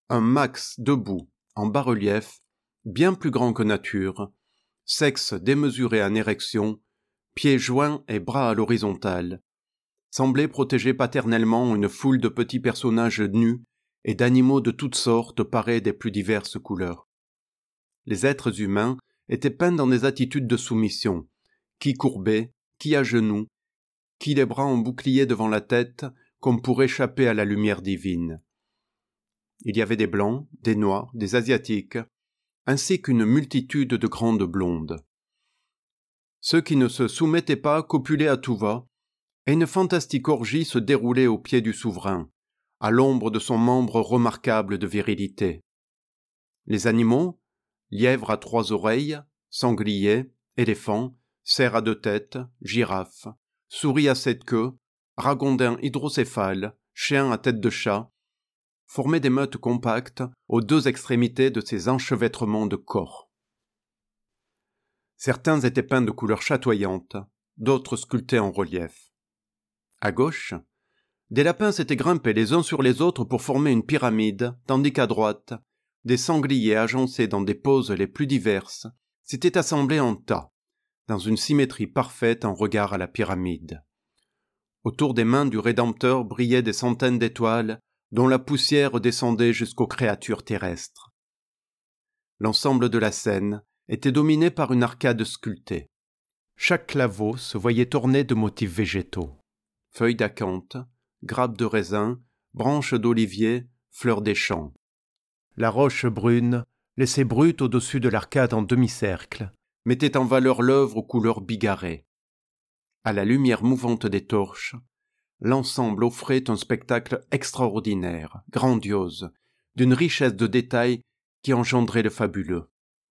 un Max debout, en bas-relief, bien plus grand que nature, sexe démesuré en érection, pieds joints et bras à l'horizontale, semblait protéger paternellement une foule de petits personnages nus et d'animaux de toutes sortes parés des plus diverses couleurs. Les êtres humains étaient peints dans des attitudes de soumission, qui courbés, qui à genoux, qui les bras en bouclier devant la tête, comme pour échapper à la lumière divine. Il y avait des blancs, des noirs, des asiatiques, ainsi qu'une multitude de grandes blondes. Ceux qui ne se soumettaient pas copulaient à tout va, et une fantastique orgie se déroulait aux pieds du souverain, à l'ombre de son membre remarquable de virilité. Les animaux, lièvres à 3 oreilles, sangliers, éléphants, cerfs à 2 têtes, girafes, souris à 7 queues, ragondins hydrocéphales, chiens à tête de chat, formaient des meutes compactes aux 2 extrémités de ces enchevêtrements de corps. Certains étaient peints de couleurs chatoyantes, d'autres sculptés en relief. À gauche, des lapins s'étaient grimpés les uns sur les autres pour former une pyramide, tandis qu'à droite, des sangliers agencés dans des poses les plus diverses s'étaient assemblés en tas, dans une symétrie parfaite en regard à la pyramide. Autour des mains du Rédempteur brillaient des centaines d'étoiles dont la poussière descendait jusqu'aux créatures terrestres. L'ensemble de la scène était dominé par une arcade sculptée. Chaque claveau se voyait orné de motifs végétaux. Feuilles d'acanthe, grappes de raisin, branches d'olivier, fleurs des champs. La roche brune, laissée brute au-dessus de l'arcade en demi-cercle, mettait en valeur l'œuvre aux couleurs bigarrées. À la lumière mouvante des torches, l'ensemble offrait un spectacle extraordinaire, grandiose, d'une richesse de détails qui engendrait le fabuleux.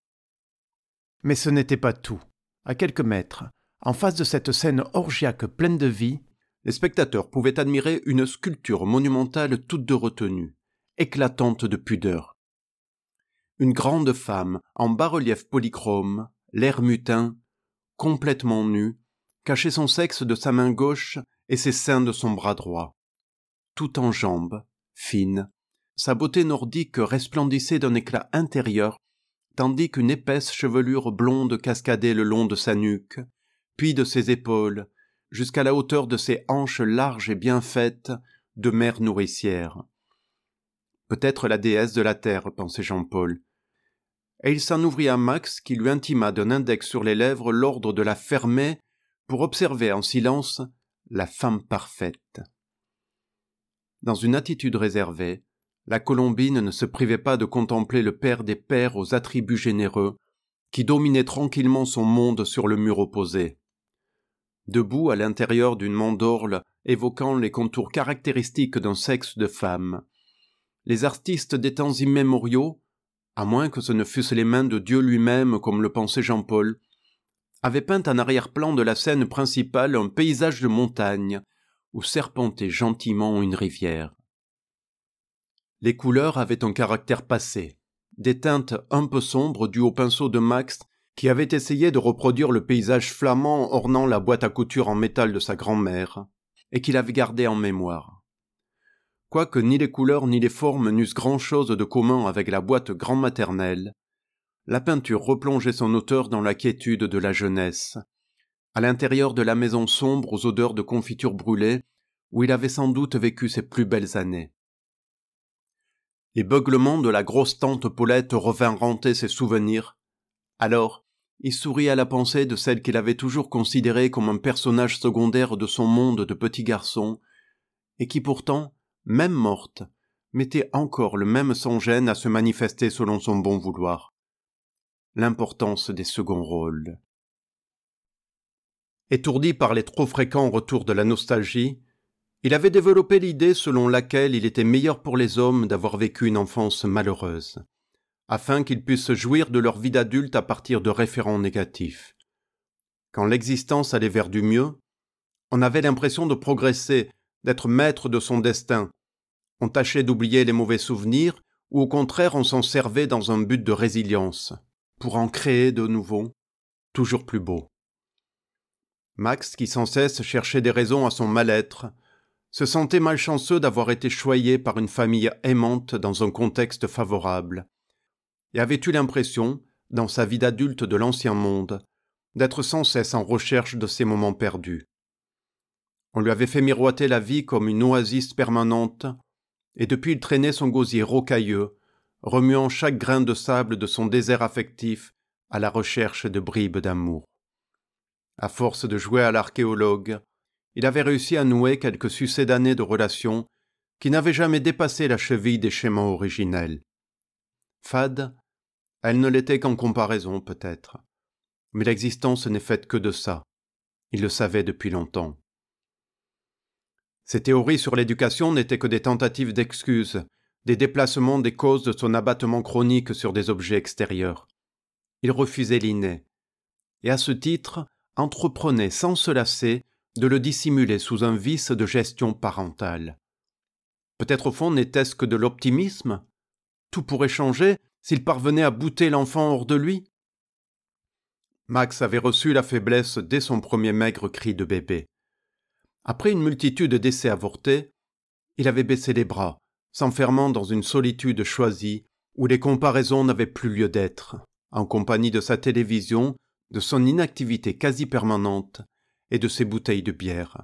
Mais ce n'était pas tout. À quelques mètres, en face de cette scène orgiaque pleine de vie, les spectateurs pouvaient admirer une sculpture monumentale toute de retenue, éclatante de pudeur. Une grande femme, en bas-relief polychrome, l'air mutin, complètement nue, cachait son sexe de sa main gauche et ses seins de son bras droit. Tout en jambes, fine, sa beauté nordique resplendissait d'un éclat intérieur, tandis qu'une épaisse chevelure blonde cascadait le long de sa nuque, puis de ses épaules, jusqu'à la hauteur de ses hanches larges et bien faites de mère nourricière. Peut-être la déesse de la terre, pensait Jean-Paul. Et il s'en ouvrit à Max qui lui intima d'un index sur les lèvres l'ordre de la fermer pour observer en silence la femme parfaite. Dans une attitude réservée, la Colombine ne se privait pas de contempler le père des pères aux attributs généreux qui dominait tranquillement son monde sur le mur opposé. Debout à l'intérieur d'une mandorle évoquant les contours caractéristiques d'un sexe de femme, les artistes des temps immémoriaux, à moins que ce ne fussent les mains de Dieu lui-même comme le pensait Jean-Paul, avaient peint en arrière-plan de la scène principale un paysage de montagne où serpentait gentiment une rivière. Les couleurs avaient un caractère passé, des teintes un peu sombres dues au pinceau de Max qui avait essayé de reproduire le paysage flamand ornant la boîte à couture en métal de sa grand-mère, et qu'il avait gardé en mémoire. Quoique ni les couleurs ni les formes n'eussent grand-chose de commun avec la boîte grand-maternelle, la peinture replongeait son auteur dans la quiétude de la jeunesse, à l'intérieur de la maison sombre aux odeurs de confiture brûlée, où il avait sans doute vécu ses plus belles années. Les beuglements de la grosse tante Paulette revinrent hanter ses souvenirs. Alors, il sourit à la pensée de celle qu'il avait toujours considérée comme un personnage secondaire de son monde de petit garçon, et qui pourtant, même morte, mettait encore le même sans-gêne à se manifester selon son bon vouloir. L'importance des seconds rôles. Étourdi par les trop fréquents retours de la nostalgie, il avait développé l'idée selon laquelle il était meilleur pour les hommes d'avoir vécu une enfance malheureuse, afin qu'ils puissent jouir de leur vie d'adulte à partir de référents négatifs. Quand l'existence allait vers du mieux, on avait l'impression de progresser, d'être maître de son destin. On tâchait d'oublier les mauvais souvenirs, ou au contraire on s'en servait dans un but de résilience, pour en créer de nouveaux, toujours plus beaux. Max, qui sans cesse cherchait des raisons à son mal-être, se sentait malchanceux d'avoir été choyé par une famille aimante dans un contexte favorable, et avait eu l'impression, dans sa vie d'adulte de l'ancien monde, d'être sans cesse en recherche de ses moments perdus. On lui avait fait miroiter la vie comme une oasis permanente, et depuis il traînait son gosier rocailleux, remuant chaque grain de sable de son désert affectif à la recherche de bribes d'amour. À force de jouer à l'archéologue, il avait réussi à nouer quelques succédanées de relations qui n'avaient jamais dépassé la cheville des schémas originels. Fade, elle ne l'était qu'en comparaison peut-être, mais l'existence n'est faite que de ça. Il le savait depuis longtemps. Ses théories sur l'éducation n'étaient que des tentatives d'excuses, des déplacements des causes de son abattement chronique sur des objets extérieurs. Il refusait l'inné, et à ce titre entreprenait sans se lasser de le dissimuler sous un vice de gestion parentale. Peut-être au fond n'était-ce que de l'optimisme ? Tout pourrait changer s'il parvenait à bouter l'enfant hors de lui ? Max avait reçu la faiblesse dès son premier maigre cri de bébé. Après une multitude d'essais avortés, il avait baissé les bras, s'enfermant dans une solitude choisie où les comparaisons n'avaient plus lieu d'être, en compagnie de sa télévision, de son inactivité quasi permanente et de ses bouteilles de bière.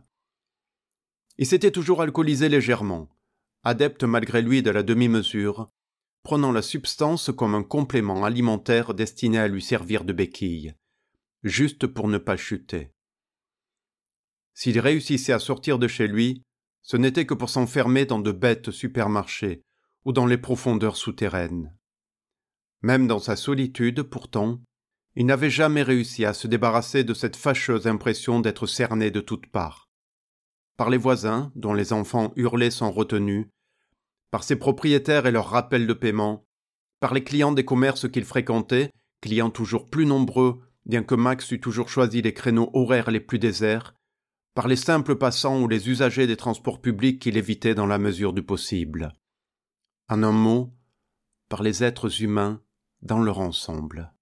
Il s'était toujours alcoolisé légèrement, adepte malgré lui de la demi-mesure, prenant la substance comme un complément alimentaire destiné à lui servir de béquille, juste pour ne pas chuter. S'il réussissait à sortir de chez lui, ce n'était que pour s'enfermer dans de bêtes supermarchés ou dans les profondeurs souterraines. Même dans sa solitude, pourtant, il n'avait jamais réussi à se débarrasser de cette fâcheuse impression d'être cerné de toutes parts. Par les voisins, dont les enfants hurlaient sans retenue, par ses propriétaires et leurs rappels de paiement, par les clients des commerces qu'il fréquentait, clients toujours plus nombreux, bien que Max eût toujours choisi les créneaux horaires les plus déserts, par les simples passants ou les usagers des transports publics qu'il évitait dans la mesure du possible. En un mot, par les êtres humains dans leur ensemble.